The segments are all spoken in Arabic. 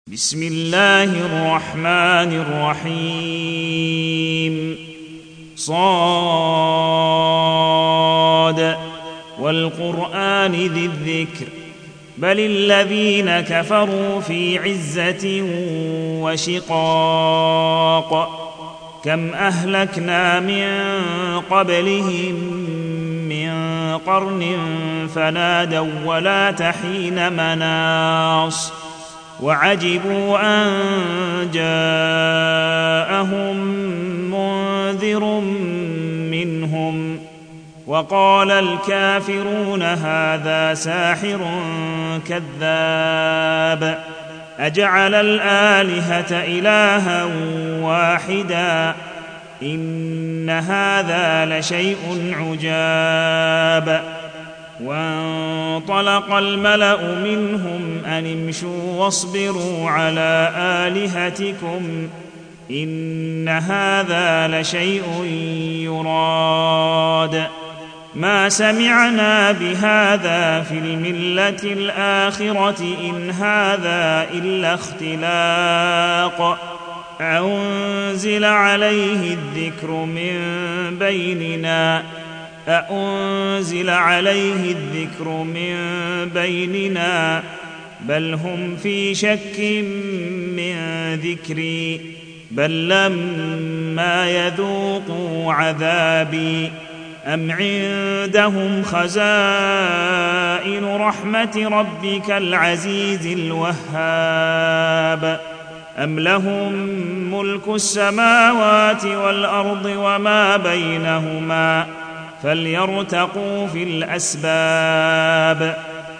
بسم الله الرحمن الرحيم صاد والقرآن ذي الذكر بل الذين كفروا في عزة وشقاق كم أهلكنا من قبلهم من قرن فنادوا ولا تحين مناص وعجبوا أن جاءهم منذر منهم وقال الكافرون هذا ساحر كذاب أجعل الآلهة إلها واحدا إن هذا لشيء عجاب وانطلق الملأ منهم أن امشوا واصبروا على آلهتكم إن هذا لشيء يراد ما سمعنا بهذا في الملة الآخرة إن هذا إلا اختلاق أنزل عليه الذكر من بيننا بل هم في شك من ذكري بل لما يذوقوا عذابي أم عندهم خزائن رحمة ربك العزيز الوهاب أم لهم ملك السماوات والأرض وما بينهما فليرتقوا في الأسباب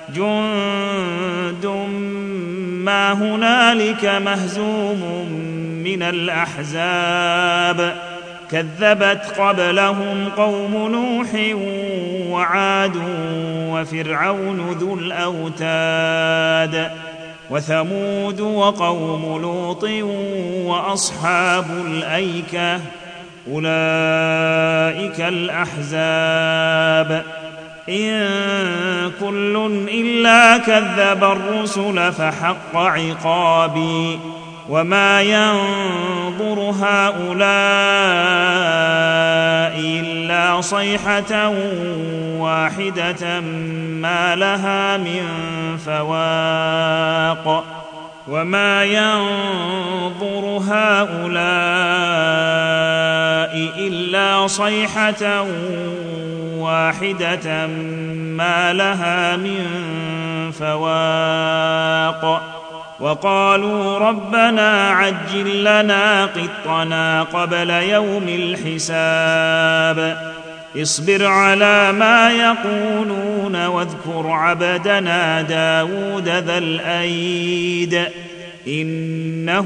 جند ما هنالك مهزوم من الأحزاب كذبت قبلهم قوم نوح وعاد وفرعون ذو الأوتاد وثمود وقوم لوط وأصحاب الأيكة أولئك الأحزاب إن كل إلا كذب الرسل فحق عقابي وما ينظر هؤلاء إلا صيحة واحدة ما لها من فواق وما ينظر هؤلاء إلا صيحة واحدة ما لها من فواق وقالوا ربنا عجل لنا قطنا قبل يوم الحساب اصبر على ما يقولون واذكر عبدنا داود ذا الأيد إنه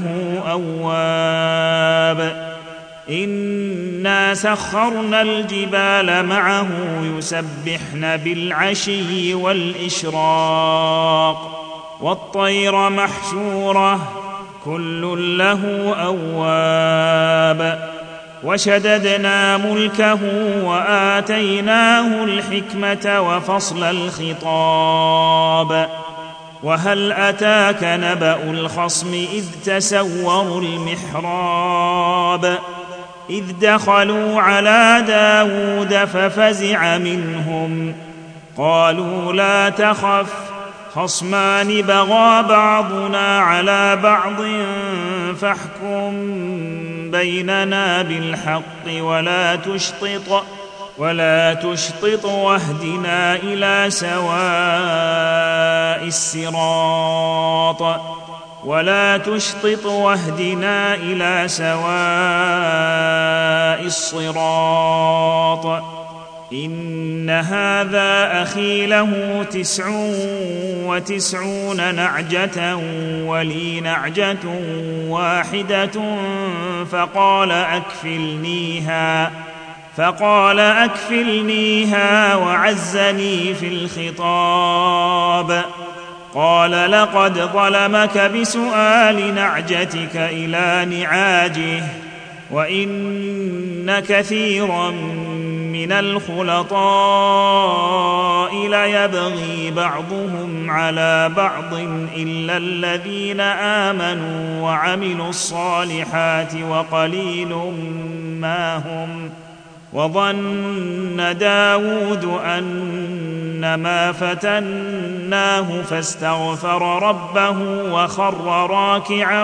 أواب إنا سخرنا الجبال معه يسبحن بالعشي والإشراق والطير محشورة كل له أواب وشددنا ملكه وآتيناه الحكمة وفصل الخطاب وهل أتاك نبأ الخصم إذ تسوروا المحراب إذ دخلوا على داود ففزع منهم قالوا لا تخف خصمان بغى بعضنا على بعض فاحكم بيننا بالحق ولا تشطط واهدنا إلى سواء الصراط إن هذا أخي له 99 نعجة ولي نعجة واحدة فقال أكفلنيها وعزني في الخطاب قال لقد ظلمك بسؤال نعجتك إلى نعاجه وإن كثيرا من الخلطاء ليبغي بعضهم على بعض إلا الذين آمنوا وعملوا الصالحات وقليل ما هم. وظن داود أنما فتناه فاستغفر ربه وخر راكعا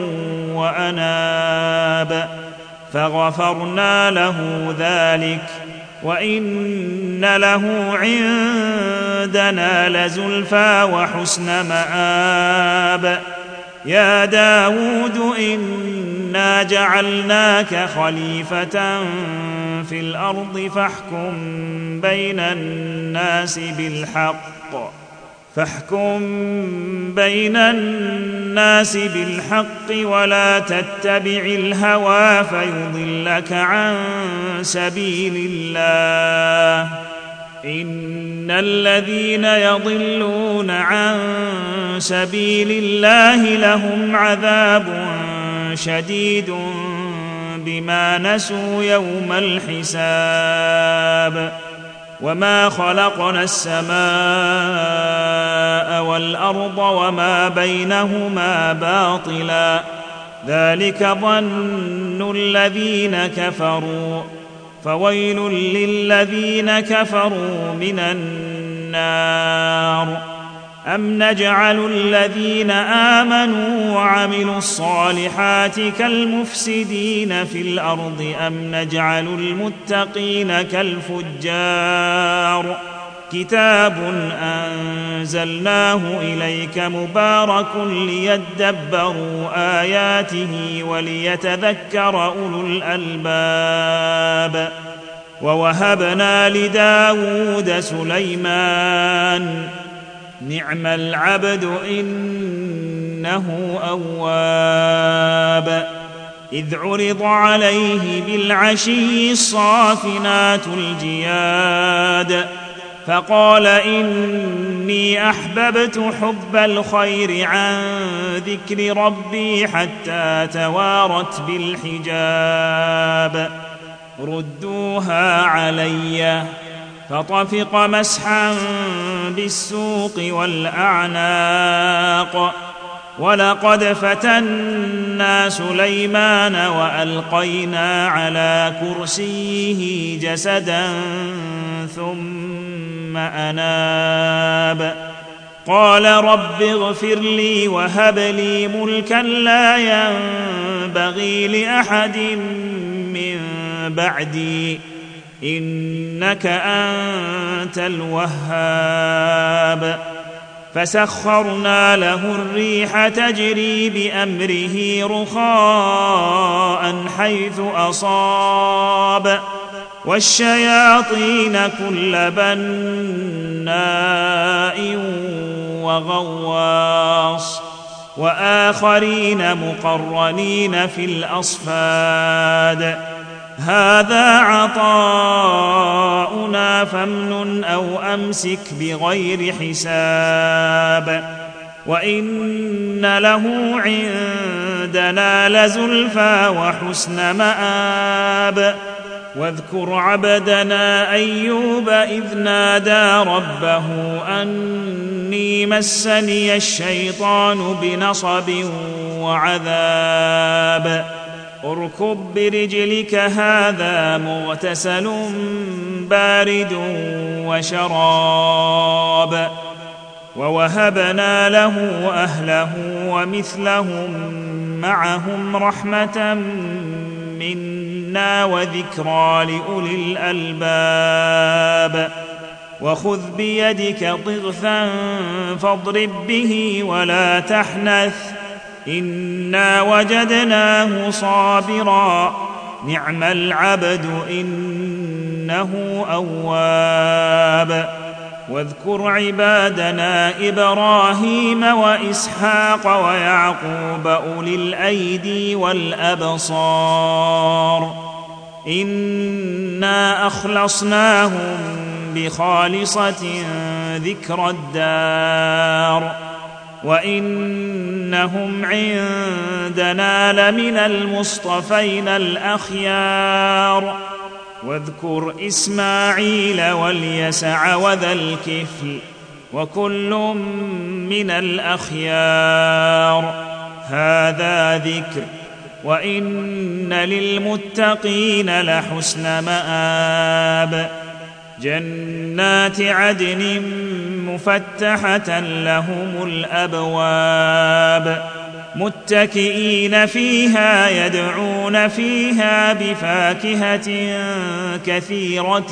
وأناب فغفرنا له ذلك وإن له عندنا لزلفى وحسن مآب. يا داود إنا جعلناك خليفة في الأرض فاحكم بين الناس بالحق ولا تتبع الهوى فيضلك عن سبيل الله. إن الذين يضلون عن سبيل الله لهم عذاب شديد بما نسوا يوم الحساب. وما خلقنا السماء والأرض وما بينهما باطلا ذلك ظن الذين كفروا فويل للذين كفروا من النار. أم نجعل الذين آمنوا وعملوا الصالحات كالمفسدين في الأرض أم نجعل المتقين كالفجار. كتاب أنزلناه إليك مبارك ليدبروا آياته وليتذكر أولو الألباب. ووهبنا لداود سليمان نعم العبد إنه أواب. إذ عرض عليه بالعشي الصافنات الجياد فقال إني أحببت حب الخير عن ذكر ربي حتى توارت بالحجاب. ردوها علي فطفق مسحا بالسوق والأعناق. ولقد فتنا سليمان وألقينا على كرسيه جسدا ثم أناب. قال رب اغفر لي وهب لي ملكا لا ينبغي لأحد من بعدي إنك أنت الوهاب. فسخرنا له الريح تجري بأمره رخاء حيث أصاب والشياطين كل بناء وغواص وآخرين مقرنين في الأصفاد. هذا عطاؤنا فامنن أو أمسك بغير حساب. وإن له عندنا لزلفى وحسن مآب. واذكر عبدنا أيوب إذ نادى ربه أني مسني الشيطان بنصب وعذاب. اركب برجلك هذا مغتسل بارد وشراب. ووهبنا له أهله ومثلهم معهم رحمة منا وذكرى لأولي الألباب. وخذ بيدك ضغثا فاضرب به ولا تحنث إنا وجدناه صابرا نعم العبد إنه أواب. واذكر عبادنا إبراهيم وإسحاق ويعقوب أولي الأيدي والأبصار إنا أخلصناهم بخالصة ذكر الدار وإنهم عندنا لمن المصطفين الأخيار. واذكر إسماعيل واليسع وذا الكفل وكل من الأخيار. هذا ذكر وإن للمتقين لحسن مآب. جنات عدن مفتحة لهم الأبواب متكئين فيها يدعون فيها بفاكهة كثيرة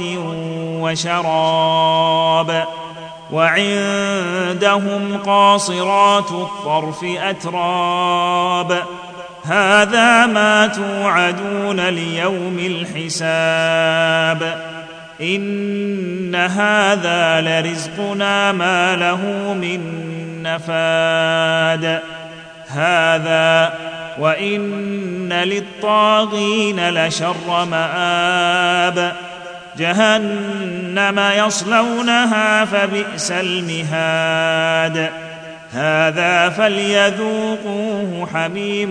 وشراب. وعندهم قاصرات الطرف أتراب. هذا ما توعدون ليوم الحساب. إن هذا لرزقنا ما له من نفاد. هذا وإن للطاغين لشر مآب. جهنم يصلونها فبئس المهاد. هذا فليذوقوه حميم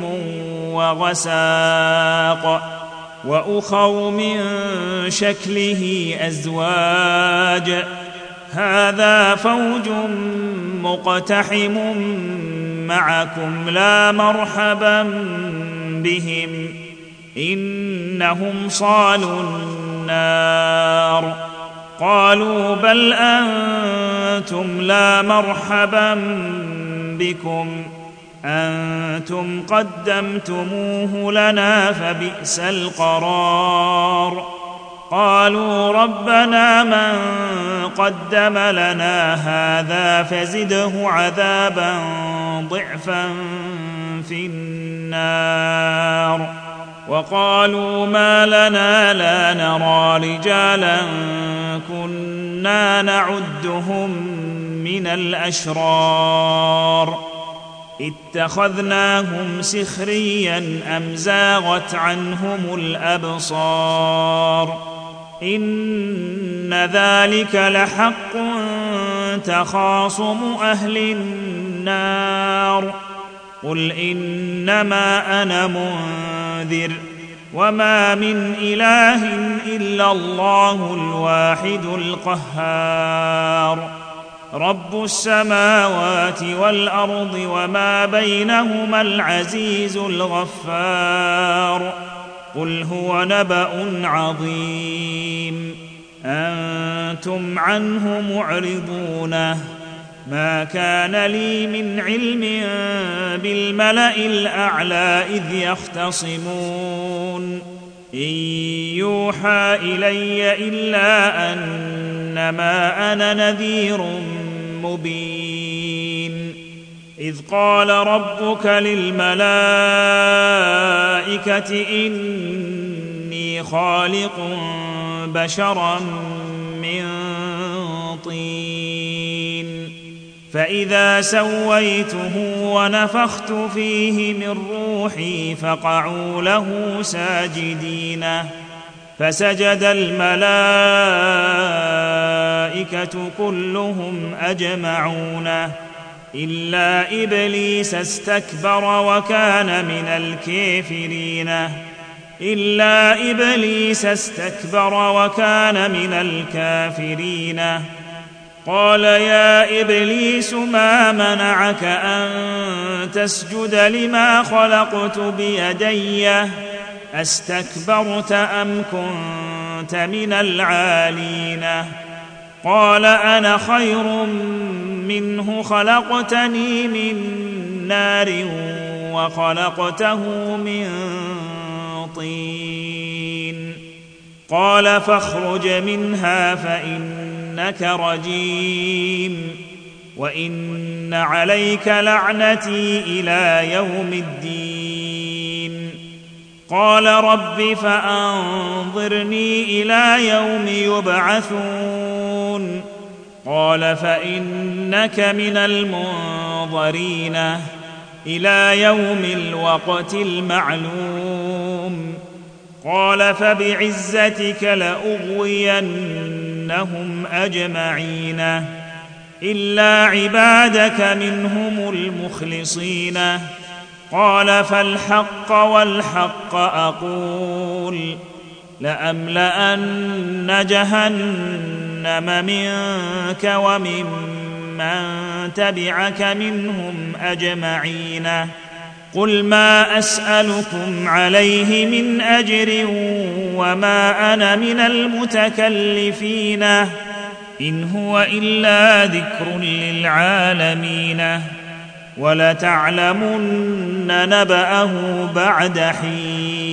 وغساق. وأخر من شكله أزواج. هذا فوج مقتحم معكم لا مرحبا بهم إنهم صالوا النار. قالوا بل أنتم لا مرحبا بكم أنتم قدمتموه لنا فبئس القرار. قالوا ربنا من قدم لنا هذا فزده عذابا ضعفا في النار. وقالوا ما لنا لا نرى رجالا كنا نعدهم من الأشرار اتخذناهم سخريا أم زاغت عنهم الأبصار. إن ذلك لحق تخاصم أهل النار. قل إنما أنا منذر وما من إله إلا الله الواحد القهار. رب السماوات والأرض وما بينهما العزيز الغفار. قل هو نبأ عظيم أنتم عنه معرضون. ما كان لي من علم بالملأ الأعلى إذ يختصمون. إن يوحى إلي إلا أنما أنا نذير مبين. إذ قال ربك للملائكة إني خالق بشرا من طين فإذا سويته ونفخت فيه من روحي فقعوا له ساجدين. فسجد الملائكة كلهم أجمعون إلا إبليس استكبر وكان من الكافرين. قال يا إبليس ما منعك أن تسجد لما خلقت بيدي أستكبرت أم كنت من العالين؟ قال أنا خير منه خلقتني من نار وخلقته من طين. قال فاخرج منها فإنك رجيم وإن عليك لعنتي إلى يوم الدين. قال رب فأنظرني إلى يوم يبعثون. قال فإنك من المنظرين إلى يوم الوقت المعلوم. قال فبعزتك لأغوينهم أجمعين إلا عبادك منهم المخلصين. قال فالحق والحق أقول لأملأن جهنم منك وممن تبعك منهم أجمعين قل ما أسألكم عليه من أجر وما أنا من المتكلفين إن هو إلا ذكر للعالمين ولتعلمن نبأه بعد حين